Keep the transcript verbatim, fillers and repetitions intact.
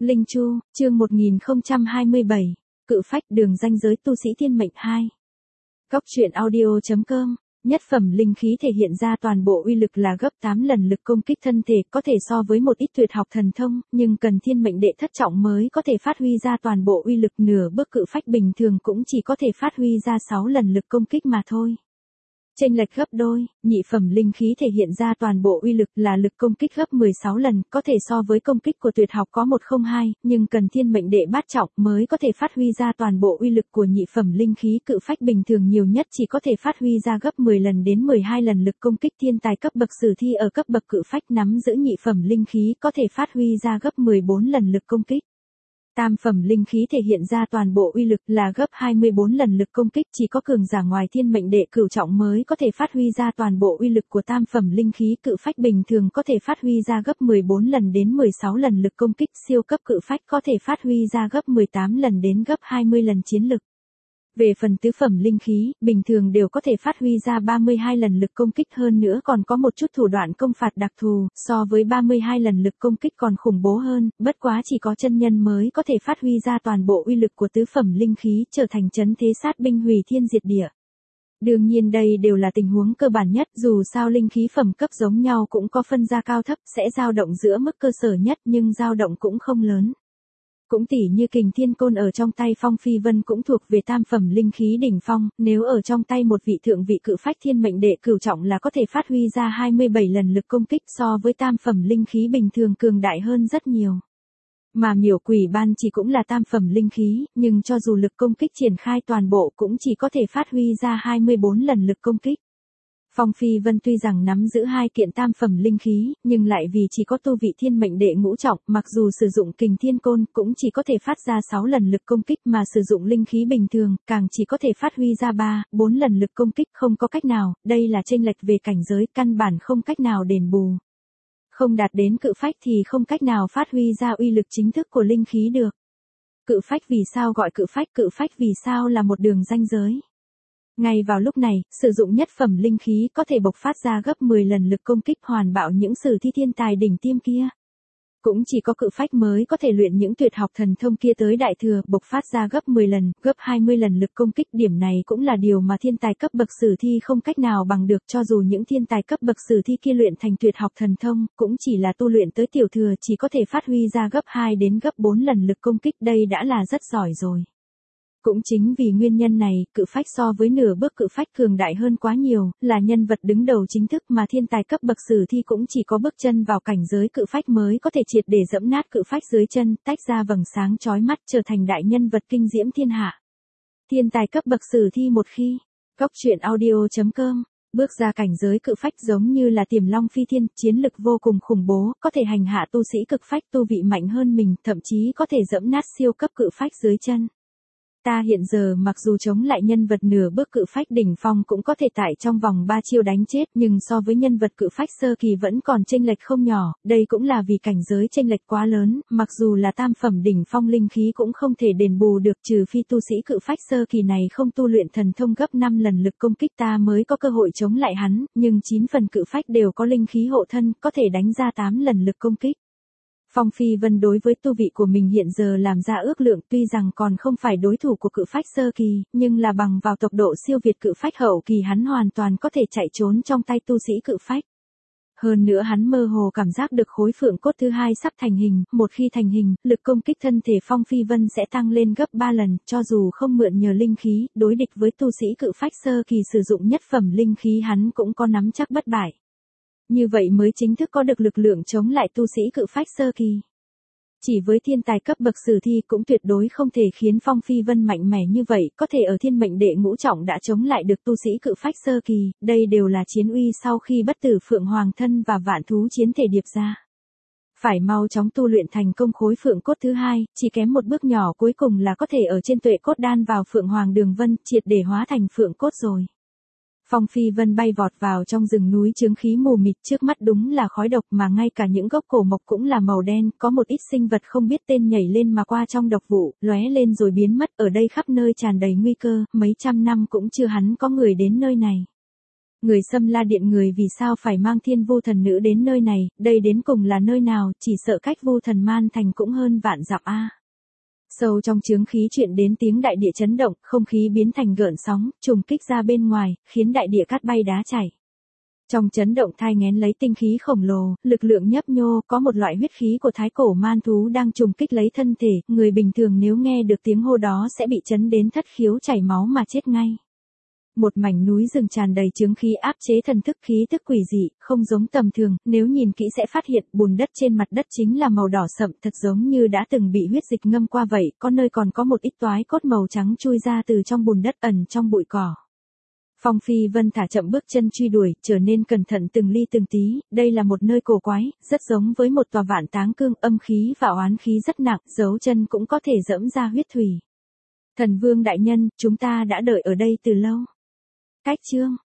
Linh Chu, chương một nghìn không trăm hai mươi bảy, Cự phách đường ranh giới tu sĩ thiên mệnh hai. Góc truyện audio chấm com. Nhất phẩm linh khí thể hiện ra toàn bộ uy lực là gấp tám lần lực công kích thân thể, có thể so với một ít tuyệt học thần thông, nhưng cần thiên mệnh đệ thất trọng mới có thể phát huy ra toàn bộ uy lực. Nửa bước cự phách bình thường cũng chỉ có thể phát huy ra sáu lần lực công kích mà thôi. Chênh lệch gấp đôi. Nhị phẩm linh khí thể hiện ra toàn bộ uy lực là lực công kích gấp mười sáu lần, có thể so với công kích của tuyệt học có một không hai, nhưng cần thiên mệnh đệ bát trọng mới có thể phát huy ra toàn bộ uy lực của nhị phẩm linh khí. Cự phách bình thường nhiều nhất chỉ có thể phát huy ra gấp mười lần đến mười hai lần lực công kích. Thiên tài cấp bậc sử thi ở cấp bậc cự phách nắm giữ nhị phẩm linh khí có thể phát huy ra gấp mười bốn lần lực công kích. Tam phẩm linh khí thể hiện ra toàn bộ uy lực là gấp hai mươi bốn lần lực công kích, chỉ có cường giả ngoài thiên mệnh đệ cửu trọng mới có thể phát huy ra toàn bộ uy lực của tam phẩm linh khí. Cự phách bình thường có thể phát huy ra gấp mười bốn lần đến mười sáu lần lực công kích, siêu cấp cự phách có thể phát huy ra gấp mười tám lần đến gấp hai mươi lần chiến lực. Về phần tứ phẩm linh khí, bình thường đều có thể phát huy ra ba mươi hai lần lực công kích, hơn nữa còn có một chút thủ đoạn công phạt đặc thù, so với ba mươi hai lần lực công kích còn khủng bố hơn, bất quá chỉ có chân nhân mới có thể phát huy ra toàn bộ uy lực của tứ phẩm linh khí, trở thành trấn thế sát binh hủy thiên diệt địa. Đương nhiên đây đều là tình huống cơ bản nhất, dù sao linh khí phẩm cấp giống nhau cũng có phân ra cao thấp, sẽ dao động giữa mức cơ sở nhất nhưng dao động cũng không lớn. Cũng tỉ như kình thiên côn ở trong tay Phong Phi Vân cũng thuộc về tam phẩm linh khí đỉnh phong, nếu ở trong tay một vị thượng vị cự phách thiên mệnh đệ cửu trọng là có thể phát huy ra hai mươi bảy lần lực công kích, so với tam phẩm linh khí bình thường cường đại hơn rất nhiều. Mà miểu quỷ ban chỉ cũng là tam phẩm linh khí, nhưng cho dù lực công kích triển khai toàn bộ cũng chỉ có thể phát huy ra hai mươi bốn lần lực công kích. Phong Phi Vân tuy rằng nắm giữ hai kiện tam phẩm linh khí, nhưng lại vì chỉ có tu vị thiên mệnh đệ ngũ trọng, mặc dù sử dụng kình thiên côn cũng chỉ có thể phát ra sáu lần lực công kích, mà sử dụng linh khí bình thường, càng chỉ có thể phát huy ra ba, bốn lần lực công kích. Không có cách nào, đây là chênh lệch về cảnh giới, căn bản không cách nào đền bù. Không đạt đến cự phách thì không cách nào phát huy ra uy lực chính thức của linh khí được. Cự phách vì sao gọi cự phách? Cự phách vì sao là một đường ranh giới? Ngay vào lúc này, sử dụng nhất phẩm linh khí có thể bộc phát ra gấp mười lần lực công kích, hoàn bạo những sử thi thiên tài đỉnh tiêm kia. Cũng chỉ có cự phách mới có thể luyện những tuyệt học thần thông kia tới đại thừa, bộc phát ra gấp mười lần, gấp hai mươi lần lực công kích. Điểm này cũng là điều mà thiên tài cấp bậc sử thi không cách nào bằng được, cho dù những thiên tài cấp bậc sử thi kia luyện thành tuyệt học thần thông, cũng chỉ là tu luyện tới tiểu thừa, chỉ có thể phát huy ra gấp hai đến gấp bốn lần lực công kích, đây đã là rất giỏi rồi. Cũng chính vì nguyên nhân này, cự phách so với nửa bước cự phách cường đại hơn quá nhiều, là nhân vật đứng đầu chính thức mà thiên tài cấp bậc sử thi cũng chỉ có bước chân vào cảnh giới cự phách mới có thể triệt để dẫm nát cự phách dưới chân, tách ra vầng sáng chói mắt, trở thành đại nhân vật kinh diễm thiên hạ. Thiên tài cấp bậc sử thi một khi, góc truyện audio chấm com, bước ra cảnh giới cự phách giống như là tiềm long phi thiên, chiến lực vô cùng khủng bố, có thể hành hạ tu sĩ cực phách tu vị mạnh hơn mình, thậm chí có thể dẫm nát siêu cấp cự phách dưới chân. Ta hiện giờ mặc dù chống lại nhân vật nửa bước cự phách đỉnh phong cũng có thể tại trong vòng ba chiêu đánh chết, nhưng so với nhân vật cự phách sơ kỳ vẫn còn chênh lệch không nhỏ, đây cũng là vì cảnh giới chênh lệch quá lớn, mặc dù là tam phẩm đỉnh phong linh khí cũng không thể đền bù được, trừ phi tu sĩ cự phách sơ kỳ này không tu luyện thần thông gấp năm lần lực công kích ta mới có cơ hội chống lại hắn, nhưng chín phần cự phách đều có linh khí hộ thân, có thể đánh ra tám lần lực công kích. Phong Phi Vân đối với tu vị của mình hiện giờ làm ra ước lượng, tuy rằng còn không phải đối thủ của cự phách sơ kỳ, nhưng là bằng vào tốc độ siêu việt cự phách hậu kỳ hắn hoàn toàn có thể chạy trốn trong tay tu sĩ cự phách. Hơn nữa hắn mơ hồ cảm giác được khối phượng cốt thứ hai sắp thành hình, một khi thành hình, lực công kích thân thể Phong Phi Vân sẽ tăng lên gấp ba lần, cho dù không mượn nhờ linh khí, đối địch với tu sĩ cự phách sơ kỳ sử dụng nhất phẩm linh khí hắn cũng có nắm chắc bất bại. Như vậy mới chính thức có được lực lượng chống lại tu sĩ cự phách sơ kỳ. Chỉ với thiên tài cấp bậc sử thi cũng tuyệt đối không thể khiến Phong Phi Vân mạnh mẽ như vậy, có thể ở thiên mệnh đệ ngũ trọng đã chống lại được tu sĩ cự phách sơ kỳ, đây đều là chiến uy sau khi bất tử phượng hoàng thân và vạn thú chiến thể điệp ra. Phải mau chóng tu luyện thành công khối phượng cốt thứ hai, chỉ kém một bước nhỏ cuối cùng là có thể ở trên tuệ cốt đan vào phượng hoàng đường vân, triệt để hóa thành phượng cốt rồi. Phong Phi Vân bay vọt vào trong rừng núi chướng khí mù mịt, trước mắt đúng là khói độc, mà ngay cả những gốc cổ mộc cũng là màu đen, có một ít sinh vật không biết tên nhảy lên mà qua trong độc vụ, lóe lên rồi biến mất, ở đây khắp nơi tràn đầy nguy cơ, mấy trăm năm cũng chưa hắn có người đến nơi này. Người Xâm La Điện người vì sao phải mang Thiên Vu thần nữ đến nơi này, đây đến cùng là nơi nào, chỉ sợ cách Vu thần Man Thành cũng hơn vạn dặm a. Sâu trong chướng khí chuyện đến tiếng đại địa chấn động, không khí biến thành gợn sóng, trùng kích ra bên ngoài, khiến đại địa cát bay đá chảy. Trong chấn động thai nghén lấy tinh khí khổng lồ, lực lượng nhấp nhô, có một loại huyết khí của thái cổ man thú đang trùng kích lấy thân thể, người bình thường nếu nghe được tiếng hô đó sẽ bị chấn đến thất khiếu chảy máu mà chết ngay. Một mảnh núi rừng tràn đầy chướng khí áp chế thần thức khí thức quỷ dị, không giống tầm thường, nếu nhìn kỹ sẽ phát hiện bùn đất trên mặt đất chính là màu đỏ sậm thật giống như đã từng bị huyết dịch ngâm qua vậy, có nơi còn có một ít toái cốt màu trắng chui ra từ trong bùn đất ẩn trong bụi cỏ. Phong Phi Vân thả chậm bước chân truy đuổi, trở nên cẩn thận từng ly từng tí, đây là một nơi cổ quái, rất giống với một tòa vạn táng cương, âm khí và oán khí rất nặng, dấu chân cũng có thể dẫm ra huyết thủy. Thần Vương đại nhân, chúng ta đã đợi ở đây từ lâu. Cách chương